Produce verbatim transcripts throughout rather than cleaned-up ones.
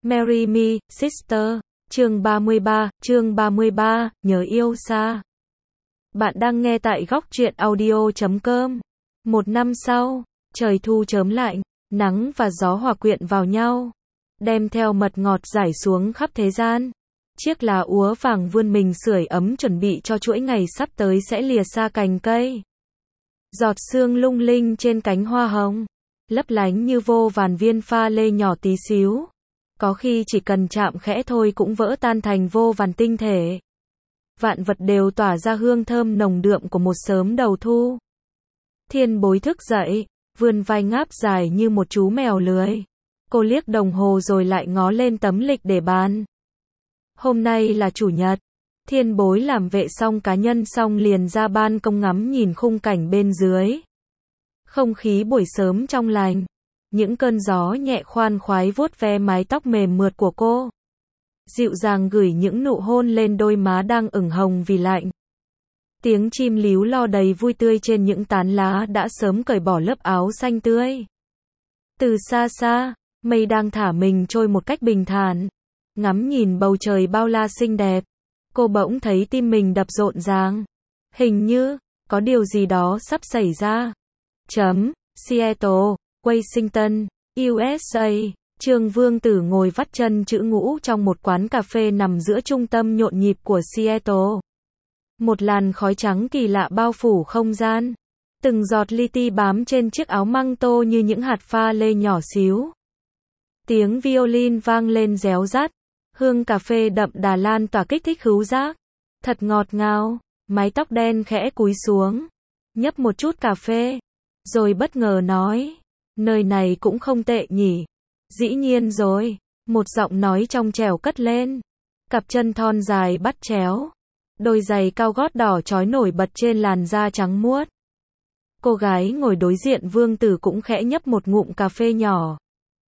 Marry Me, Sister. Chương ba mươi ba, chương ba mươi ba, nhớ yêu xa. Bạn đang nghe tại góc truyện audio chấm com. Một năm sau, trời thu chớm lạnh, nắng và gió hòa quyện vào nhau, đem theo mật ngọt rải xuống khắp thế gian. Chiếc lá úa vàng vươn mình sưởi ấm chuẩn bị cho chuỗi ngày sắp tới sẽ lìa xa cành cây. Giọt sương lung linh trên cánh hoa hồng, lấp lánh như vô vàn viên pha lê nhỏ tí xíu. Có khi chỉ cần chạm khẽ thôi cũng vỡ tan thành vô vàn tinh thể. Vạn vật đều tỏa ra hương thơm nồng đượm của một sớm đầu thu. Thiên Bối thức dậy, vươn vai ngáp dài như một chú mèo lười. Cô liếc đồng hồ rồi lại ngó lên tấm lịch để bàn. Hôm nay là chủ nhật. Thiên Bối làm vệ xong cá nhân xong liền ra ban công ngắm nhìn khung cảnh bên dưới. Không khí buổi sớm trong lành. Những cơn gió nhẹ khoan khoái vuốt ve mái tóc mềm mượt của cô. Dịu dàng gửi những nụ hôn lên đôi má đang ửng hồng vì lạnh. Tiếng chim líu lo đầy vui tươi trên những tán lá đã sớm cởi bỏ lớp áo xanh tươi. Từ xa xa, mây đang thả mình trôi một cách bình thản. Ngắm nhìn bầu trời bao la xinh đẹp, cô bỗng thấy tim mình đập rộn ràng. Hình như, có điều gì đó sắp xảy ra. Chấm, Seattle, Washington, u ét a. Trương Vương Tử ngồi vắt chân chữ ngũ trong một quán cà phê nằm giữa trung tâm nhộn nhịp của Seattle. Một làn khói trắng kỳ lạ bao phủ không gian. Từng giọt li ti bám trên chiếc áo măng tô như những hạt pha lê nhỏ xíu. Tiếng violin vang lên réo rắt. Hương cà phê đậm đà lan tỏa kích thích khứu giác. Thật ngọt ngào. Mái tóc đen khẽ cúi xuống, nhấp một chút cà phê, rồi bất ngờ nói, nơi này cũng không tệ nhỉ. Dĩ nhiên rồi, một giọng nói trong trẻo cất lên. Cặp chân thon dài bắt chéo, đôi giày cao gót đỏ chói nổi bật trên làn da trắng muốt. Cô gái ngồi đối diện Vương Tử cũng khẽ nhấp một ngụm cà phê nhỏ.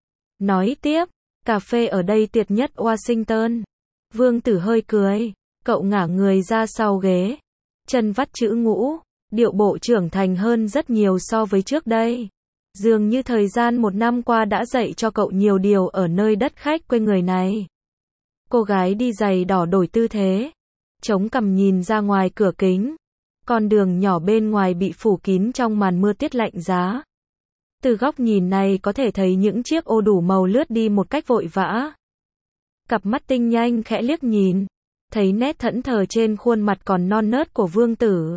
Nói tiếp, cà phê ở đây tuyệt nhất Washington. Vương Tử hơi cười, cậu ngả người ra sau ghế, chân vắt chữ ngũ, điệu bộ trưởng thành hơn rất nhiều so với trước đây. Dường như thời gian một năm qua đã dạy cho cậu nhiều điều ở nơi đất khách quê người này. Cô gái đi giày đỏ đổi tư thế, chống cằm nhìn ra ngoài cửa kính. Con đường nhỏ bên ngoài bị phủ kín trong màn mưa tiết lạnh giá. Từ góc nhìn này có thể thấy những chiếc ô đủ màu lướt đi một cách vội vã. Cặp mắt tinh nhanh khẽ liếc nhìn, thấy nét thẫn thờ trên khuôn mặt còn non nớt của Vương Tử.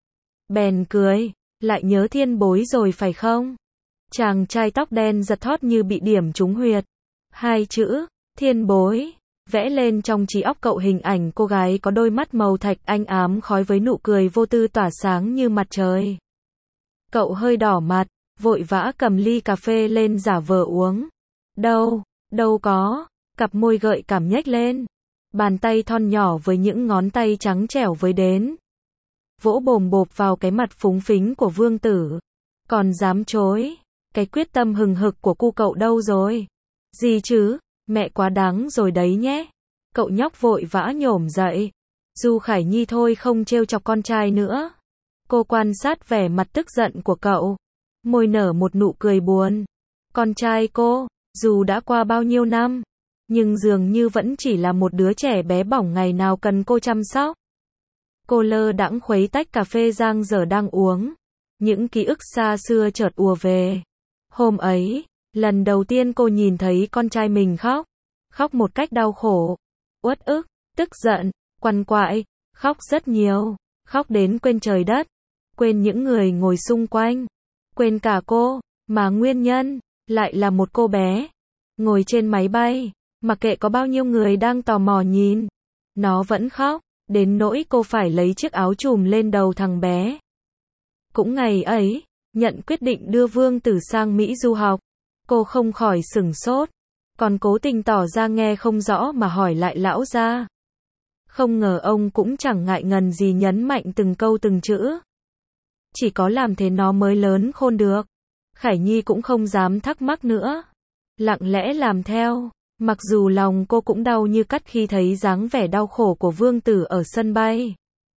Bèn cười, lại nhớ Thiên Bối rồi phải không? Chàng trai tóc đen giật thót như bị điểm trúng huyệt. Hai chữ, Thiên Bối, vẽ lên trong trí óc cậu hình ảnh cô gái có đôi mắt màu thạch anh ám khói với nụ cười vô tư tỏa sáng như mặt trời. Cậu hơi đỏ mặt, vội vã cầm ly cà phê lên giả vờ uống. Đâu, đâu có, cặp môi gợi cảm nhếch lên. Bàn tay thon nhỏ với những ngón tay trắng trẻo với đến. Vỗ bồm bộp vào cái mặt phúng phính của Vương Tử. Còn dám chối, cái quyết tâm hừng hực của cu cậu đâu rồi? Gì chứ, mẹ quá đáng rồi đấy nhé. Cậu nhóc vội vã nhổm dậy. Du Khải Nhi thôi không trêu chọc con trai nữa. Cô quan sát vẻ mặt tức giận của cậu, môi nở một nụ cười buồn. Con trai cô, dù đã qua bao nhiêu năm, nhưng dường như vẫn chỉ là một đứa trẻ bé bỏng ngày nào cần cô chăm sóc. Cô lơ đãng khuấy tách cà phê giang dở đang uống. Những ký ức xa xưa chợt ùa về. Hôm ấy, lần đầu tiên cô nhìn thấy con trai mình khóc. Khóc một cách đau khổ, uất ức, tức giận, quằn quại, khóc rất nhiều, khóc đến quên trời đất, quên những người ngồi xung quanh, quên cả cô, mà nguyên nhân lại là một cô bé ngồi trên máy bay, mặc kệ có bao nhiêu người đang tò mò nhìn, nó vẫn khóc, đến nỗi cô phải lấy chiếc áo trùm lên đầu thằng bé. Cũng ngày ấy, nhận quyết định đưa Vương Tử sang Mỹ du học, cô không khỏi sửng sốt, còn cố tình tỏ ra nghe không rõ mà hỏi lại lão gia. Không ngờ ông cũng chẳng ngại ngần gì nhấn mạnh từng câu từng chữ. Chỉ có làm thế nó mới lớn khôn được. Khải Nhi cũng không dám thắc mắc nữa, lặng lẽ làm theo, mặc dù lòng cô cũng đau như cắt khi thấy dáng vẻ đau khổ của Vương Tử ở sân bay.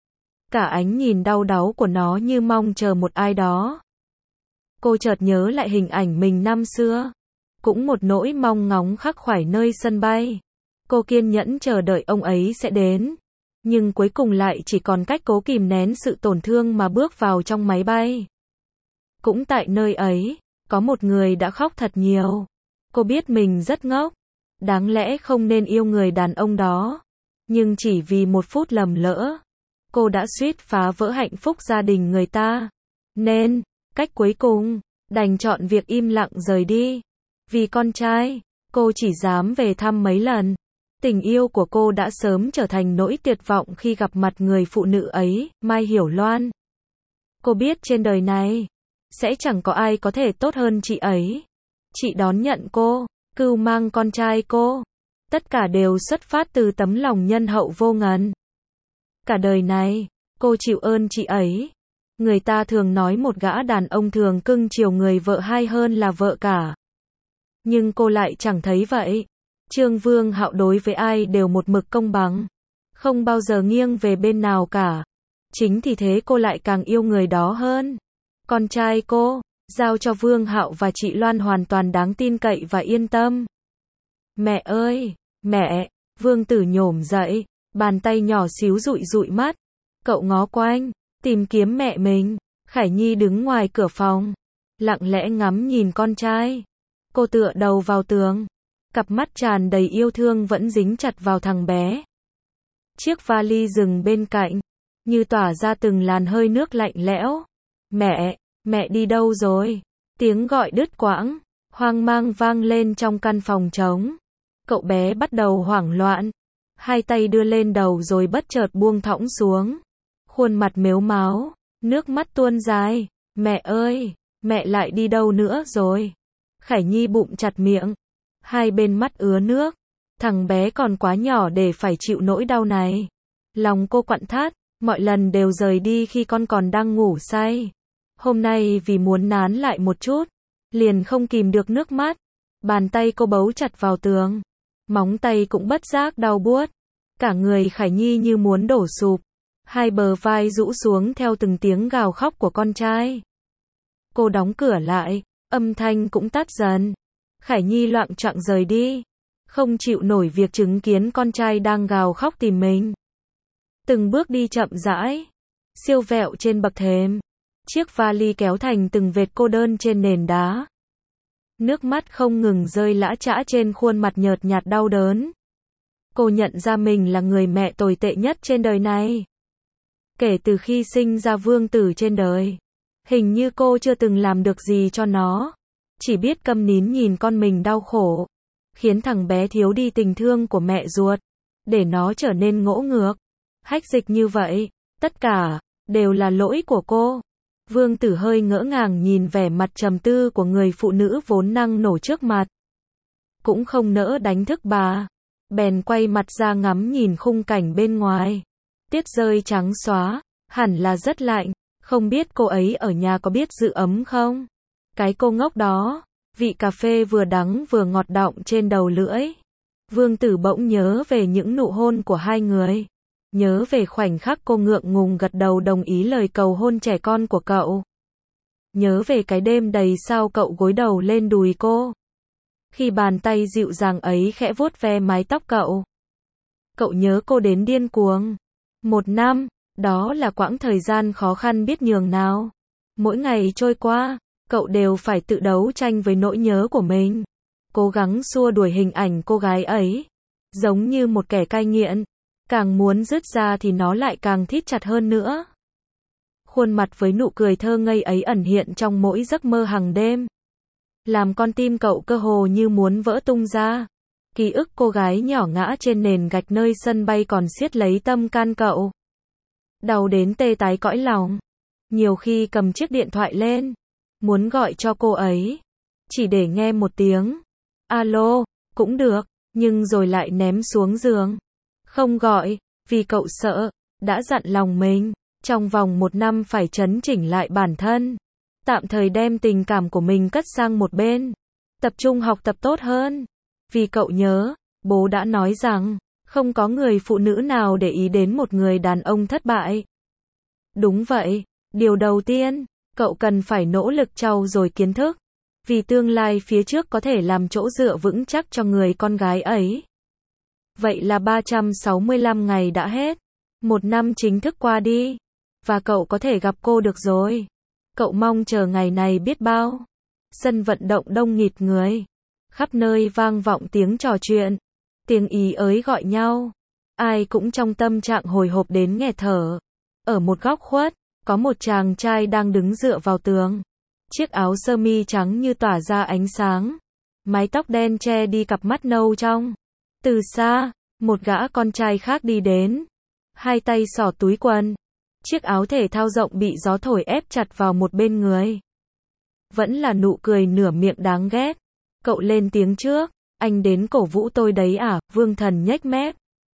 Cả ánh nhìn đau đáu của nó như mong chờ một ai đó. Cô chợt nhớ lại hình ảnh mình năm xưa. cũng một nỗi mong ngóng khắc khoải nơi sân bay. Cô kiên nhẫn chờ đợi ông ấy sẽ đến, nhưng cuối cùng lại chỉ còn cách cố kìm nén sự tổn thương mà bước vào trong máy bay. Cũng tại nơi ấy, có một người đã khóc thật nhiều. Cô biết mình rất ngốc, đáng lẽ không nên yêu người đàn ông đó, nhưng chỉ vì một phút lầm lỡ, cô đã suýt phá vỡ hạnh phúc gia đình người ta. Nên, cách cuối cùng, đành chọn việc im lặng rời đi. Vì con trai, cô chỉ dám về thăm mấy lần. Tình yêu của cô đã sớm trở thành nỗi tuyệt vọng khi gặp mặt người phụ nữ ấy, Mai Hiểu Loan. Cô biết trên đời này, sẽ chẳng có ai có thể tốt hơn chị ấy. Chị đón nhận cô, cưu mang con trai cô. Tất cả đều xuất phát từ tấm lòng nhân hậu vô ngần. Cả đời này, cô chịu ơn chị ấy. Người ta thường nói một gã đàn ông thường cưng chiều người vợ hay hơn là vợ cả. Nhưng cô lại chẳng thấy vậy. Trương Vương Hạo đối với ai đều một mực công bằng, không bao giờ nghiêng về bên nào cả. Chính thì thế cô lại càng yêu người đó hơn. Con trai cô, giao cho Vương Hạo và chị Loan hoàn toàn đáng tin cậy và yên tâm. Mẹ ơi, mẹ, Vương Tử nhổm dậy, bàn tay nhỏ xíu dụi dụi mắt. Cậu ngó quanh, tìm kiếm mẹ mình. Khải Nhi đứng ngoài cửa phòng, lặng lẽ ngắm nhìn con trai. Cô tựa đầu vào tường, cặp mắt tràn đầy yêu thương vẫn dính chặt vào thằng bé. Chiếc vali dừng bên cạnh, như tỏa ra từng làn hơi nước lạnh lẽo. Mẹ, mẹ đi đâu rồi? Tiếng gọi đứt quãng, hoang mang vang lên trong căn phòng trống. Cậu bé bắt đầu hoảng loạn, hai tay đưa lên đầu rồi bất chợt buông thõng xuống. Khuôn mặt mếu máo, nước mắt tuôn dài. Mẹ ơi, mẹ lại đi đâu nữa rồi? Khải Nhi bụng chặt miệng, hai bên mắt ứa nước. Thằng bé còn quá nhỏ để phải chịu nỗi đau này. Lòng cô quặn thắt, mọi lần đều rời đi khi con còn đang ngủ say. Hôm nay vì muốn nán lại một chút, liền không kìm được nước mắt. Bàn tay cô bấu chặt vào tường, móng tay cũng bất giác đau buốt. Cả người Khải Nhi như muốn đổ sụp, hai bờ vai rũ xuống theo từng tiếng gào khóc của con trai. Cô đóng cửa lại, âm thanh cũng tắt dần. Khải Nhi loạng choạng rời đi, không chịu nổi việc chứng kiến con trai đang gào khóc tìm mình. Từng bước đi chậm rãi, siêu vẹo trên bậc thềm, chiếc vali kéo thành từng vệt cô đơn trên nền đá. Nước mắt không ngừng rơi lã chã trên khuôn mặt nhợt nhạt đau đớn. Cô nhận ra mình là người mẹ tồi tệ nhất trên đời này. Kể từ khi sinh ra Vương Tử trên đời, hình như cô chưa từng làm được gì cho nó. Chỉ biết câm nín nhìn con mình đau khổ, khiến thằng bé thiếu đi tình thương của mẹ ruột, để nó trở nên ngỗ ngược, hách dịch như vậy. Tất cả đều là lỗi của cô. Vương Tử hơi ngỡ ngàng nhìn vẻ mặt trầm tư của người phụ nữ vốn năng nổ trước mặt. Cũng không nỡ đánh thức bà, bèn quay mặt ra ngắm nhìn khung cảnh bên ngoài. Tiết rơi trắng xóa, hẳn là rất lạnh, không biết cô ấy ở nhà có biết giữ ấm không? Cái cô ngốc đó, vị cà phê vừa đắng vừa ngọt đọng trên đầu lưỡi. Vương Tử bỗng nhớ về những nụ hôn của hai người. Nhớ về khoảnh khắc cô ngượng ngùng gật đầu đồng ý lời cầu hôn trẻ con của cậu. Nhớ về cái đêm đầy sao cậu gối đầu lên đùi cô. Khi bàn tay dịu dàng ấy khẽ vuốt ve mái tóc cậu. Cậu nhớ cô đến điên cuồng. Một năm, đó là quãng thời gian khó khăn biết nhường nào. Mỗi ngày trôi qua, cậu đều phải tự đấu tranh với nỗi nhớ của mình. Cố gắng xua đuổi hình ảnh cô gái ấy. Giống như một kẻ cai nghiện. Càng muốn dứt ra thì nó lại càng thít chặt hơn nữa. Khuôn mặt với nụ cười thơ ngây ấy ẩn hiện trong mỗi giấc mơ hàng đêm. Làm con tim cậu cơ hồ như muốn vỡ tung ra. Ký ức cô gái nhỏ ngã trên nền gạch nơi sân bay còn siết lấy tâm can cậu. Đau đến tê tái cõi lòng. Nhiều khi cầm chiếc điện thoại lên, muốn gọi cho cô ấy, chỉ để nghe một tiếng alo, cũng được, nhưng rồi lại ném xuống giường. Không gọi, vì cậu sợ, đã dặn lòng mình, trong vòng một năm phải chấn chỉnh lại bản thân. Tạm thời đem tình cảm của mình cất sang một bên. Tập trung học tập tốt hơn. Vì cậu nhớ, bố đã nói rằng, không có người phụ nữ nào để ý đến một người đàn ông thất bại. Đúng vậy, điều đầu tiên, cậu cần phải nỗ lực trau dồi kiến thức. Vì tương lai phía trước có thể làm chỗ dựa vững chắc cho người con gái ấy. Vậy là ba trăm sáu mươi lăm ngày đã hết. Một năm chính thức qua đi. Và cậu có thể gặp cô được rồi. Cậu mong chờ ngày này biết bao. Sân vận động đông nghịt người. Khắp nơi vang vọng tiếng trò chuyện. Tiếng ý ới gọi nhau. Ai cũng trong tâm trạng hồi hộp đến nghẹt thở. Ở một góc khuất, có một chàng trai đang đứng dựa vào tường. Chiếc áo sơ mi trắng như tỏa ra ánh sáng. Mái tóc đen che đi cặp mắt nâu trong. Từ xa, một gã con trai khác đi đến. Hai tay xỏ túi quần. Chiếc áo thể thao rộng bị gió thổi ép chặt vào một bên người. Vẫn là nụ cười nửa miệng đáng ghét. Cậu lên tiếng trước. Anh đến cổ vũ tôi đấy à? Vương Thần nhếch mép.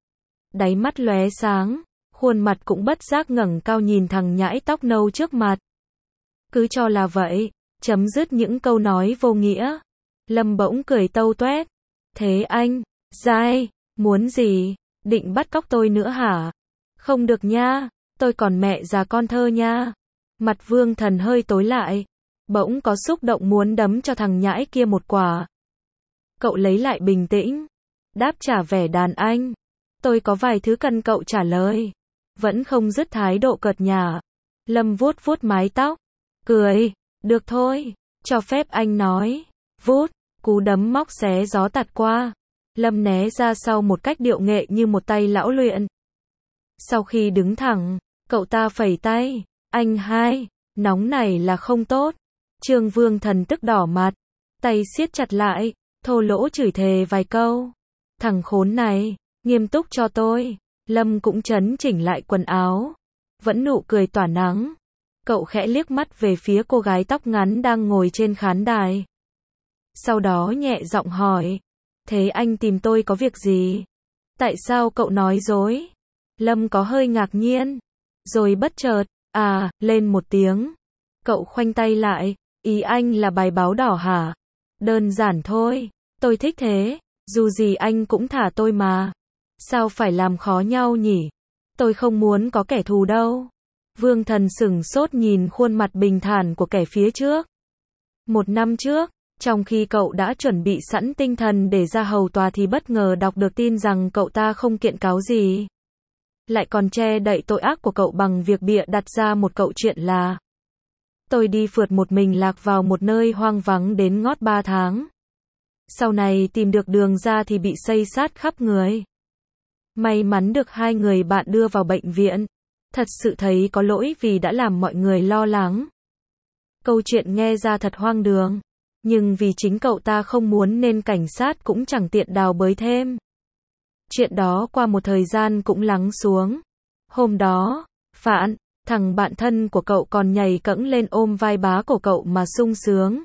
Đáy mắt lóe sáng. Khuôn mặt cũng bất giác ngẩng cao nhìn thằng nhãi tóc nâu trước mặt. Cứ cho là vậy. Chấm dứt những câu nói vô nghĩa. Lâm bỗng cười tâu toét. Thế anh, dai, muốn gì? Định bắt cóc tôi nữa hả? Không được nha. Tôi còn mẹ già con thơ nha. Mặt Vương Thần hơi tối lại. Bỗng có xúc động muốn đấm cho thằng nhãi kia một quả. Cậu lấy lại bình tĩnh. Đáp trả vẻ đàn anh. Tôi có vài thứ cần cậu trả lời. Vẫn không dứt thái độ cợt nhả. Lâm vuốt vuốt mái tóc. Cười. Được thôi. Cho phép anh nói. Vút. Cú đấm móc xé gió tạt qua. Lâm né ra sau một cách điệu nghệ như một tay lão luyện. Sau khi đứng thẳng, cậu ta phẩy tay. Anh hai. Nóng này là không tốt. Trương Vương Thần tức đỏ mặt. Tay siết chặt lại. Thô lỗ chửi thề vài câu. Thằng khốn này. Nghiêm túc cho tôi. Lâm cũng chấn chỉnh lại quần áo. Vẫn nụ cười tỏa nắng. Cậu khẽ liếc mắt về phía cô gái tóc ngắn đang ngồi trên khán đài. Sau đó nhẹ giọng hỏi. Thế anh tìm tôi có việc gì? Tại sao cậu nói dối? Lâm có hơi ngạc nhiên. Rồi bất chợt, à, lên một tiếng. Cậu khoanh tay lại. Ý anh là bài báo đỏ hả? Đơn giản thôi. Tôi thích thế. Dù gì anh cũng thả tôi mà. Sao phải làm khó nhau nhỉ? Tôi không muốn có kẻ thù đâu. Vương Thần sửng sốt nhìn khuôn mặt bình thản của kẻ phía trước. Một năm trước, trong khi cậu đã chuẩn bị sẵn tinh thần để ra hầu tòa thì bất ngờ đọc được tin rằng cậu ta không kiện cáo gì. Lại còn che đậy tội ác của cậu bằng việc bịa đặt ra một câu chuyện là tôi đi phượt một mình lạc vào một nơi hoang vắng đến ngót ba tháng. Sau này tìm được đường ra thì bị xây xát khắp người. May mắn được hai người bạn đưa vào bệnh viện. Thật sự thấy có lỗi vì đã làm mọi người lo lắng. Câu chuyện nghe ra thật hoang đường. Nhưng vì chính cậu ta không muốn nên cảnh sát cũng chẳng tiện đào bới thêm. Chuyện đó qua một thời gian cũng lắng xuống. Hôm đó, Phạn, thằng bạn thân của cậu còn nhảy cẫng lên ôm vai bá của cậu mà sung sướng.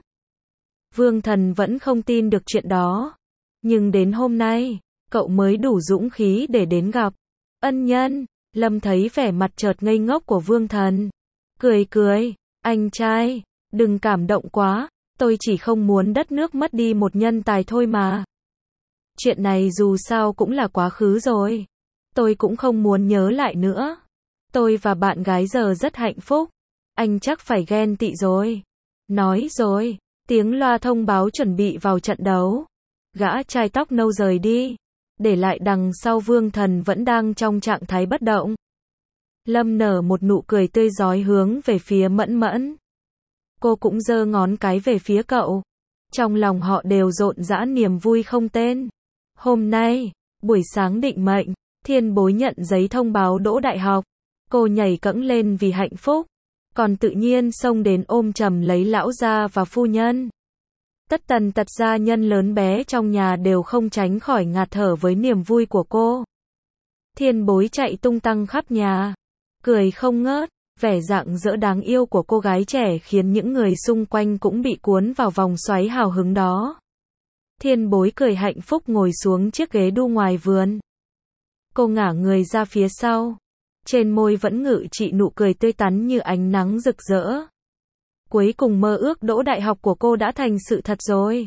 Vương Thần vẫn không tin được chuyện đó. Nhưng đến hôm nay, cậu mới đủ dũng khí để đến gặp ân nhân. Lâm thấy vẻ mặt chợt ngây ngốc của Vương Thần. Cười cười, anh trai, đừng cảm động quá, tôi chỉ không muốn đất nước mất đi một nhân tài thôi mà. Chuyện này dù sao cũng là quá khứ rồi. Tôi cũng không muốn nhớ lại nữa. Tôi và bạn gái giờ rất hạnh phúc. Anh chắc phải ghen tị rồi. Nói rồi, tiếng loa thông báo chuẩn bị vào trận đấu. Gã trai tóc nâu rời đi. Để lại đằng sau Vương Thần vẫn đang trong trạng thái bất động. Lâm nở một nụ cười tươi rói hướng về phía Mẫn Mẫn. Cô cũng giơ ngón cái về phía cậu. Trong lòng họ đều rộn rã niềm vui không tên. Hôm nay, buổi sáng định mệnh, Thiên Bối nhận giấy thông báo đỗ đại học. Cô nhảy cẫng lên vì hạnh phúc. Còn tự nhiên xông đến ôm chầm lấy lão gia và phu nhân. Tất tần tật gia nhân lớn bé trong nhà đều không tránh khỏi ngạt thở với niềm vui của cô. Thiên Bối chạy tung tăng khắp nhà. Cười không ngớt. Vẻ rạng rỡ đáng yêu của cô gái trẻ khiến những người xung quanh cũng bị cuốn vào vòng xoáy hào hứng đó. Thiên Bối cười hạnh phúc ngồi xuống chiếc ghế đu ngoài vườn. Cô ngả người ra phía sau. Trên môi vẫn ngự trị nụ cười tươi tắn như ánh nắng rực rỡ. Cuối cùng mơ ước đỗ đại học của cô đã thành sự thật rồi.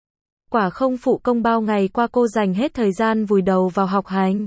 Quả không phụ công bao ngày qua cô dành hết thời gian vùi đầu vào học hành.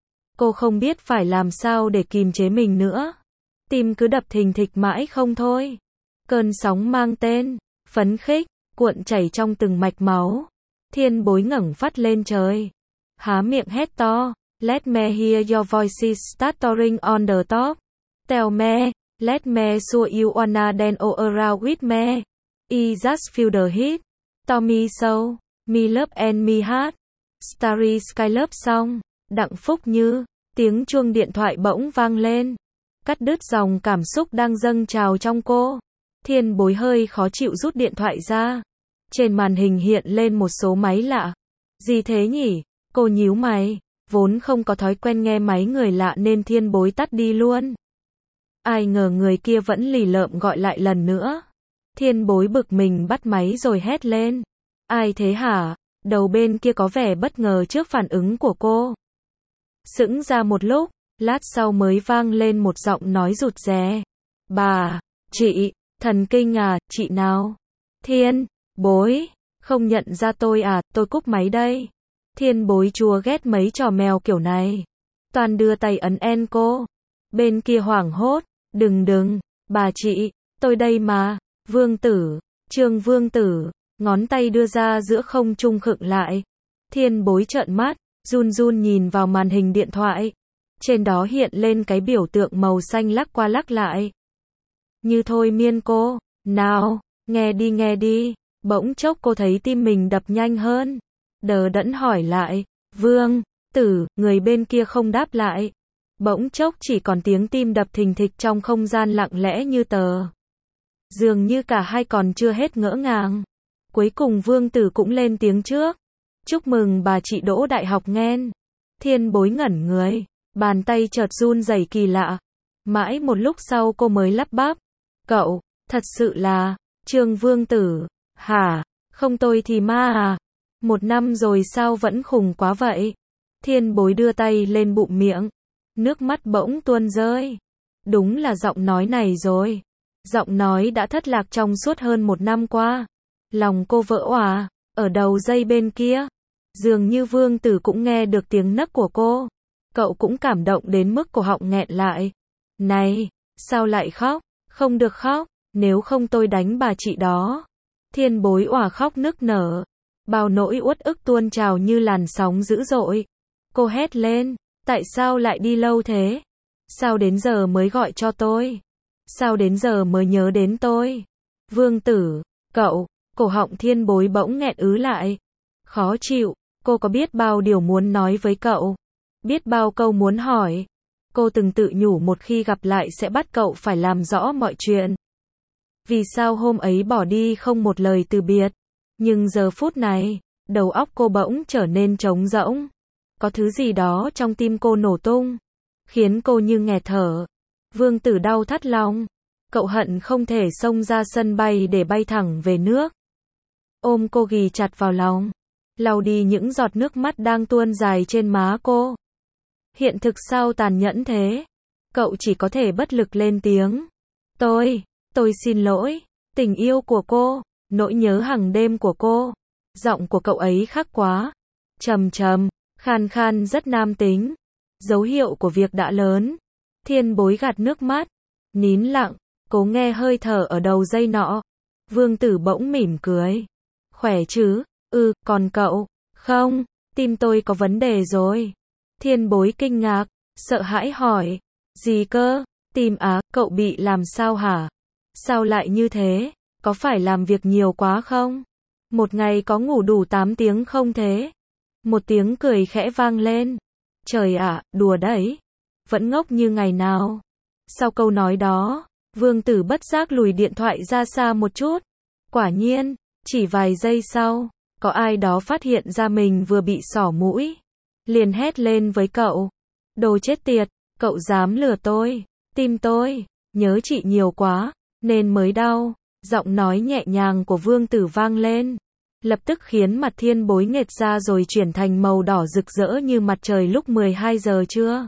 Cô không biết phải làm sao để kìm chế mình nữa. Tim cứ đập thình thịch mãi không thôi. Cơn sóng mang tên phấn khích cuộn chảy trong từng mạch máu. Thiên bối ngẩng phát lên trời. Há miệng hét to. Let me hear your voices stuttering on the top. Tell me, let me show you wanna dance all around with me. I just feel the heat. Tommy Show, Me Love and Me Heart. Starry Sky Love Song. Đặng Phúc Như. Tiếng chuông điện thoại bỗng vang lên. Cắt đứt dòng cảm xúc đang dâng trào trong cô. Thiên bối hơi khó chịu rút điện thoại ra. Trên màn hình hiện lên một số máy lạ. Gì thế nhỉ? Cô nhíu mày. Vốn không có thói quen nghe máy người lạ nên thiên bối tắt đi luôn. Ai ngờ người kia vẫn lì lợm gọi lại lần nữa. Thiên bối bực mình bắt máy rồi hét lên. Ai thế hả? Đầu bên kia có vẻ bất ngờ trước phản ứng của cô. Sững ra một lúc, lát sau mới vang lên một giọng nói rụt rè. Bà, chị, thần kinh à, chị nào? Thiên, bối, không nhận ra tôi à, tôi cúp máy đây. Thiên bối chúa ghét mấy trò mèo kiểu này. Toàn đưa tay ấn en cô. Bên kia hoảng hốt, đừng đừng, bà chị, tôi đây mà. Vương Tử, Trương Vương Tử, ngón tay đưa ra giữa không trung khựng lại. Thiên bối trợn mắt, run run nhìn vào màn hình điện thoại. Trên đó hiện lên cái biểu tượng màu xanh lắc qua lắc lại. Như thôi miên cô, nào, nghe đi nghe đi. Bỗng chốc cô thấy tim mình đập nhanh hơn. Đờ đẫn hỏi lại, Vương Tử, người bên kia không đáp lại. Bỗng chốc chỉ còn tiếng tim đập thình thịch trong không gian lặng lẽ như tờ. Dường như cả hai còn chưa hết ngỡ ngàng. Cuối cùng Vương Tử cũng lên tiếng trước. Chúc mừng bà chị đỗ đại học nghen. Thiên bối ngẩn người. Bàn tay chợt run rẩy kỳ lạ. Mãi một lúc sau cô mới lắp bắp. Cậu, thật sự là, Trương Vương Tử, hả? Không tôi thì ma à? Một năm rồi sao vẫn khùng quá vậy? Thiên bối đưa tay lên bụng miệng. Nước mắt bỗng tuôn rơi. Đúng là giọng nói này rồi. Giọng nói đã thất lạc trong suốt hơn một năm qua. Lòng cô vỡ òa. Ở đầu dây bên kia. Dường như Vương Tử cũng nghe được tiếng nấc của cô. Cậu cũng cảm động đến mức cổ họng nghẹn lại. Này, sao lại khóc? Không được khóc, nếu không tôi đánh bà chị đó. Thiên bối òa khóc nức nở. Bao nỗi uất ức tuôn trào như làn sóng dữ dội. Cô hét lên, tại sao lại đi lâu thế? Sao đến giờ mới gọi cho tôi? Sao đến giờ mới nhớ đến tôi? Vương Tử, cậu, cổ họng thiên bối bỗng nghẹn ứ lại. Khó chịu, cô có biết bao điều muốn nói với cậu. Biết bao câu muốn hỏi. Cô từng tự nhủ một khi gặp lại sẽ bắt cậu phải làm rõ mọi chuyện. Vì sao hôm ấy bỏ đi không một lời từ biệt? Nhưng giờ phút này, đầu óc cô bỗng trở nên trống rỗng. Có thứ gì đó trong tim cô nổ tung, khiến cô như nghẹt thở. Vương Tử đau thắt lòng. Cậu hận không thể xông ra sân bay để bay thẳng về nước. Ôm cô ghì chặt vào lòng, lau đi những giọt nước mắt đang tuôn dài trên má cô. Hiện thực sao tàn nhẫn thế? Cậu chỉ có thể bất lực lên tiếng. Tôi, tôi xin lỗi. Tình yêu của cô, nỗi nhớ hàng đêm của cô. Giọng của cậu ấy khắc quá. Trầm trầm, khan khan rất nam tính. Dấu hiệu của việc đã lớn. Thiên bối gạt nước mắt. Nín lặng, cố nghe hơi thở ở đầu dây nọ. Vương Tử bỗng mỉm cười. Khỏe chứ? Ừ, còn cậu? Không, tim tôi có vấn đề rồi. Thiên bối kinh ngạc, sợ hãi hỏi. Gì cơ? Tim á, cậu bị làm sao hả? Sao lại như thế? Có phải làm việc nhiều quá không? Một ngày có ngủ đủ tám tiếng không thế? Một tiếng cười khẽ vang lên. Trời ạ, đùa đấy. Vẫn ngốc như ngày nào. Sau câu nói đó, Vương Tử bất giác lùi điện thoại ra xa một chút. Quả nhiên, chỉ vài giây sau, có ai đó phát hiện ra mình vừa bị xỏ mũi. Liền hét lên với cậu. Đồ chết tiệt, cậu dám lừa tôi. Tim tôi, nhớ chị nhiều quá, nên mới đau. Giọng nói nhẹ nhàng của Vương Tử vang lên. Lập tức khiến mặt thiên bối nghệt ra rồi chuyển thành màu đỏ rực rỡ như mặt trời lúc mười hai giờ trưa.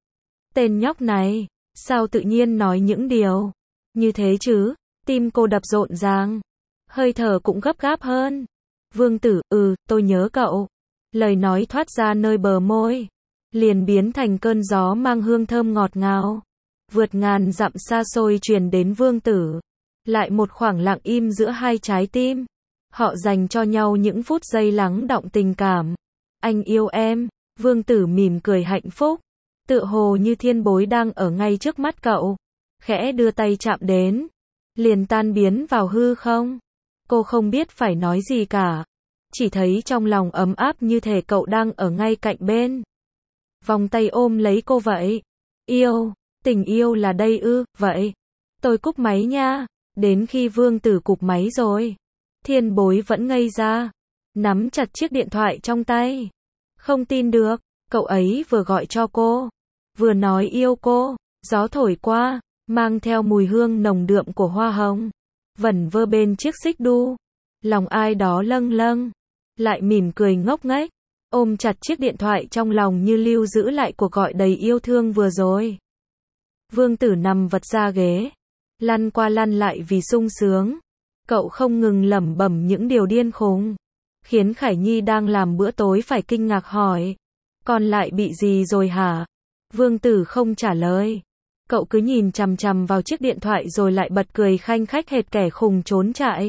Tên nhóc này, sao tự nhiên nói những điều như thế chứ? Tim cô đập rộn ràng. Hơi thở cũng gấp gáp hơn. Vương Tử, ừ, tôi nhớ cậu. Lời nói thoát ra nơi bờ môi. Liền biến thành cơn gió mang hương thơm ngọt ngào. Vượt ngàn dặm xa xôi truyền đến Vương Tử. Lại một khoảng lặng im giữa hai trái tim. Họ dành cho nhau những phút giây lắng đọng tình cảm. Anh yêu em, Vương Tử mỉm cười hạnh phúc. Tựa hồ như Thiên Bối đang ở ngay trước mắt cậu. Khẽ đưa tay chạm đến. Liền tan biến vào hư không. Cô không biết phải nói gì cả. Chỉ thấy trong lòng ấm áp như thể cậu đang ở ngay cạnh bên. Vòng tay ôm lấy cô vậy. Yêu, tình yêu là đây ư, vậy. Tôi cúp máy nha. Đến khi Vương Tử cúp máy rồi. Thiên Bối vẫn ngây ra. Nắm chặt chiếc điện thoại trong tay. Không tin được, cậu ấy vừa gọi cho cô. Vừa nói yêu cô. Gió thổi qua, mang theo mùi hương nồng đượm của hoa hồng. Vẩn vơ bên chiếc xích đu. Lòng ai đó lâng lâng. Lại mỉm cười ngốc nghếch. Ôm chặt chiếc điện thoại trong lòng như lưu giữ lại cuộc gọi đầy yêu thương vừa rồi. Vương Tử nằm vật ra ghế. Lăn qua lăn lại vì sung sướng. Cậu không ngừng lẩm bẩm những điều điên khùng. Khiến Khải Nhi đang làm bữa tối phải kinh ngạc hỏi. Con lại bị gì rồi hả? Vương Tử không trả lời. Cậu cứ nhìn chằm chằm vào chiếc điện thoại rồi lại bật cười khanh khách hệt kẻ khùng trốn chạy.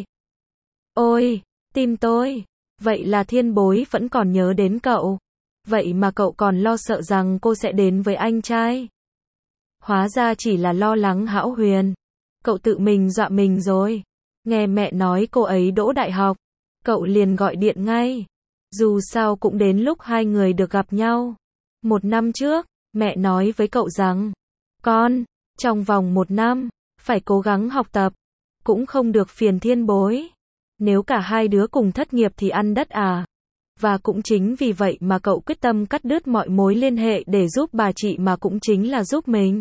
Ôi, tim tôi. Vậy là Thiên Bối vẫn còn nhớ đến cậu. Vậy mà cậu còn lo sợ rằng cô sẽ đến với anh trai. Hóa ra chỉ là lo lắng hão huyền. Cậu tự mình dọa mình rồi. Nghe mẹ nói cô ấy đỗ đại học. Cậu liền gọi điện ngay. Dù sao cũng đến lúc hai người được gặp nhau. Một năm trước, mẹ nói với cậu rằng, con, trong vòng một năm, phải cố gắng học tập. Cũng không được phiền Thiên Bối. Nếu cả hai đứa cùng thất nghiệp thì ăn đất à. Và cũng chính vì vậy mà cậu quyết tâm cắt đứt mọi mối liên hệ để giúp bà chị mà cũng chính là giúp mình.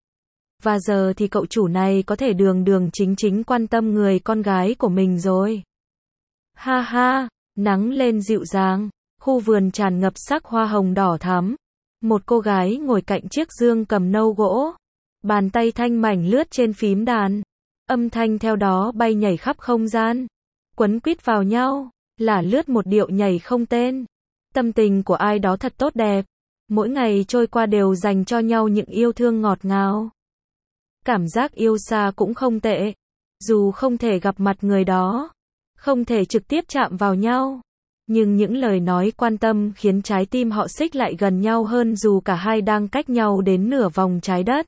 Và giờ thì cậu chủ này có thể đường đường chính chính quan tâm người con gái của mình rồi. Ha ha, nắng lên dịu dàng, khu vườn tràn ngập sắc hoa hồng đỏ thắm. Một cô gái ngồi cạnh chiếc dương cầm nâu gỗ. Bàn tay thanh mảnh lướt trên phím đàn. Âm thanh theo đó bay nhảy khắp không gian. Quấn quýt vào nhau, là lướt một điệu nhảy không tên. Tâm tình của ai đó thật tốt đẹp. Mỗi ngày trôi qua đều dành cho nhau những yêu thương ngọt ngào. Cảm giác yêu xa cũng không tệ. Dù không thể gặp mặt người đó, không thể trực tiếp chạm vào nhau, nhưng những lời nói quan tâm khiến trái tim họ xích lại gần nhau hơn dù cả hai đang cách nhau đến nửa vòng trái đất.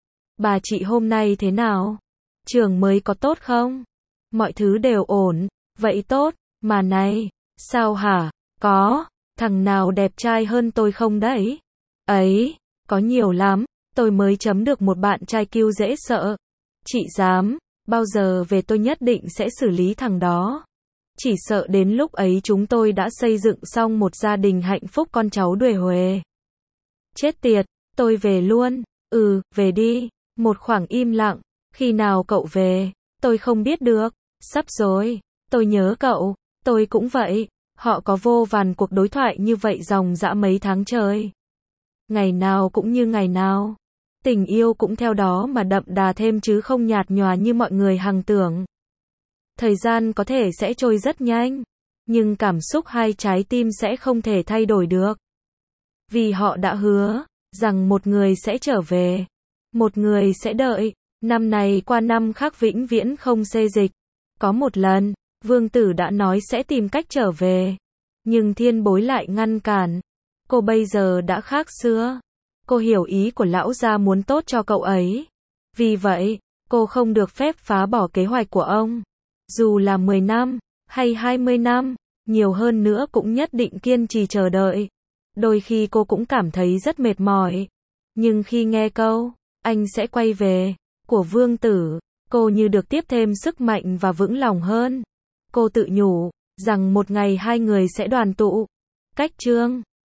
Bà chị hôm nay thế nào? Trường mới có tốt không? Mọi thứ đều ổn. Vậy tốt, mà này, sao hả? Có, thằng nào đẹp trai hơn tôi không đấy? Ấy, có nhiều lắm, tôi mới chấm được một bạn trai kiêu dễ sợ. Chị dám, bao giờ về tôi nhất định sẽ xử lý thằng đó. Chỉ sợ đến lúc ấy chúng tôi đã xây dựng xong một gia đình hạnh phúc con cháu đuề huề. Chết tiệt, tôi về luôn. Ừ, về đi. Một khoảng im lặng. Khi nào cậu về? Tôi không biết được. Sắp rồi. Tôi nhớ cậu. Tôi cũng vậy. Họ có vô vàn cuộc đối thoại như vậy dòng dã mấy tháng trời. Ngày nào cũng như ngày nào. Tình yêu cũng theo đó mà đậm đà thêm chứ không nhạt nhòa như mọi người hằng tưởng. Thời gian có thể sẽ trôi rất nhanh, nhưng cảm xúc hai trái tim sẽ không thể thay đổi được. Vì họ đã hứa rằng một người sẽ trở về, một người sẽ đợi, năm này qua năm khác vĩnh viễn không xê dịch. Có một lần, Vương Tử đã nói sẽ tìm cách trở về, nhưng Thiên Bối lại ngăn cản. Cô bây giờ đã khác xưa. Cô hiểu ý của lão gia muốn tốt cho cậu ấy. Vì vậy, cô không được phép phá bỏ kế hoạch của ông. Dù là mười năm, hay hai mươi năm, nhiều hơn nữa cũng nhất định kiên trì chờ đợi. Đôi khi cô cũng cảm thấy rất mệt mỏi. Nhưng khi nghe câu, anh sẽ quay về, của Vương Tử, cô như được tiếp thêm sức mạnh và vững lòng hơn. Cô tự nhủ, rằng một ngày hai người sẽ đoàn tụ. Cách chương